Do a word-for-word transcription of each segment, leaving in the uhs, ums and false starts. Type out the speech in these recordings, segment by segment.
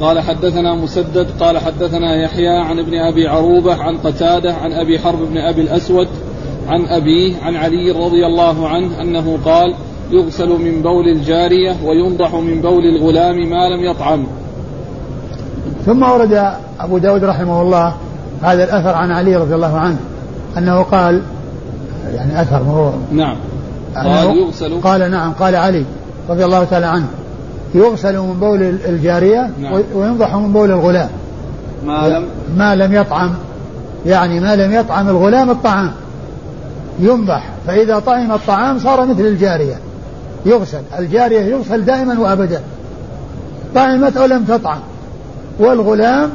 قال حدثنا مسدد قال حدثنا يحيى عن ابن أبي عروبة عن قتادة عن أبي حرب بن أبي الأسود عن أبيه عن علي رضي الله عنه أنه قال يغسل من بول الجارية وينضح من بول الغلام ما لم يطعم. ثم ورد أبو داود رحمه الله هذا الأثر عن علي رضي الله عنه أنه قال يعني أثر هو نعم قال يغسل قال نعم قال علي رضي الله تعالى عنه يغسل من بول الجارية نعم. وينضح من بول الغلام ما لم ما لم يطعم يعني ما لم يطعم الغلام الطعام ينضح، فإذا طعم الطعام صار مثل الجارية يغسل. الجارية يغسل دائما وأبدا طعمت أو لم تطعم، والغلام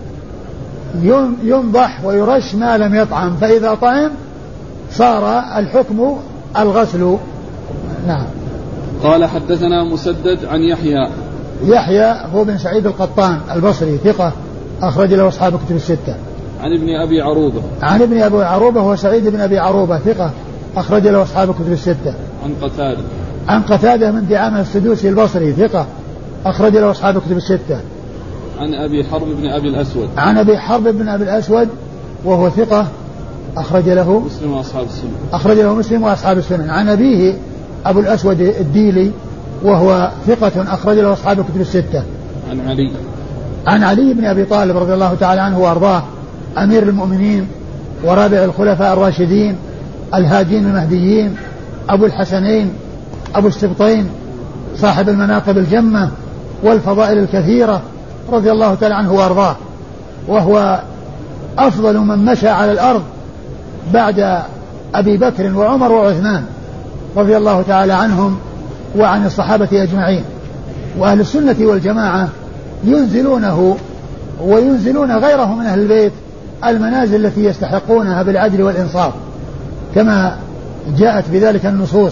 ينضح ويرش ما لم يطعم، فإذا طعم صار الحكم الغسل. نعم. قال حدثنا مسدد عن يحيى يحيى هو بن سعيد القطان البصري ثقة أخرج له أصحاب الكتب الستة. عن ابن أبي عروبة عن ابن أبي عروبة هو سعيد بن أبي عروبة ثقة أخرج له أصحاب الكتب الستة. عن قتادة عن قتادة من دعامة السدوسي البصري ثقة أخرج له أصحاب الكتب الستة. عن أبي حرب بن أبي الأسود عن أبي حرب بن أبي الأسود وهو ثقة أخرج له مسلم وأصحاب السنن أخرج له مسلم وأصحاب السنن. عن أبيه أبو الأسود الديلي وهو ثقة أخرج له أصحاب الكتب الستة. عن علي عن علي بن أبي طالب رضي الله تعالى عنه وأرضاه أمير المؤمنين ورابع الخلفاء الراشدين الهادين المهديين أبو الحسنين أبو السبطين صاحب المناقب الجمة والفضائل الكثيرة رضي الله تعالى عنه وأرضاه، وهو أفضل من مشى على الأرض بعد أبي بكر وعمر وعثمان رضي الله تعالى عنهم وعن الصحابة أجمعين. وأهل السنة والجماعة ينزلونه وينزلون غيره من أهل البيت المنازل التي يستحقونها بالعدل والإنصاف كما جاءت بذلك النصوص.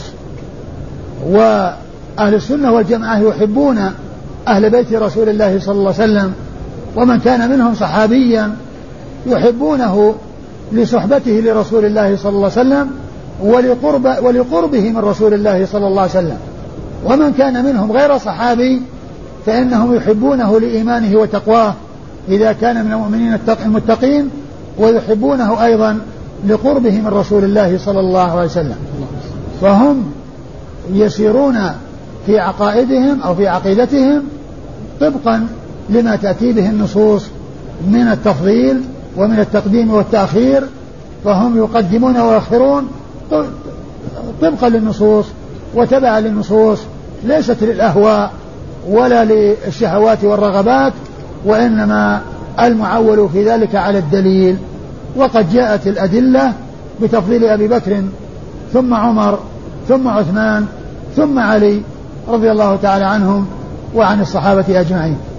وأهل السنة والجماعة يحبون أهل بيت رسول الله صلى الله عليه وسلم، ومن كان منهم صحابيا يحبونه لصحبته لرسول الله صلى الله عليه وسلم ولقرب ولقربه من رسول الله صلى الله عليه وسلم، ومن كان منهم غير صحابي فإنهم يحبونه لإيمانه وتقواه إذا كان من المؤمنين المتقين، ويحبونه أيضا لقربه من رسول الله صلى الله عليه وسلم. فهم يسيرون في عقائدهم أو في عقيدتهم طبقا لما تأتي به النصوص من التفضيل ومن التقديم والتأخير، فهم يقدمون ويؤخرون طبقا للنصوص وتبعا للنصوص، ليست للأهواء ولا للشهوات والرغبات، وإنما المعول في ذلك على الدليل. وقد جاءت الأدلة بتفضيل أبي بكر ثم عمر ثم عثمان ثم علي رضي الله تعالى عنهم وعن الصحابة أجمعين.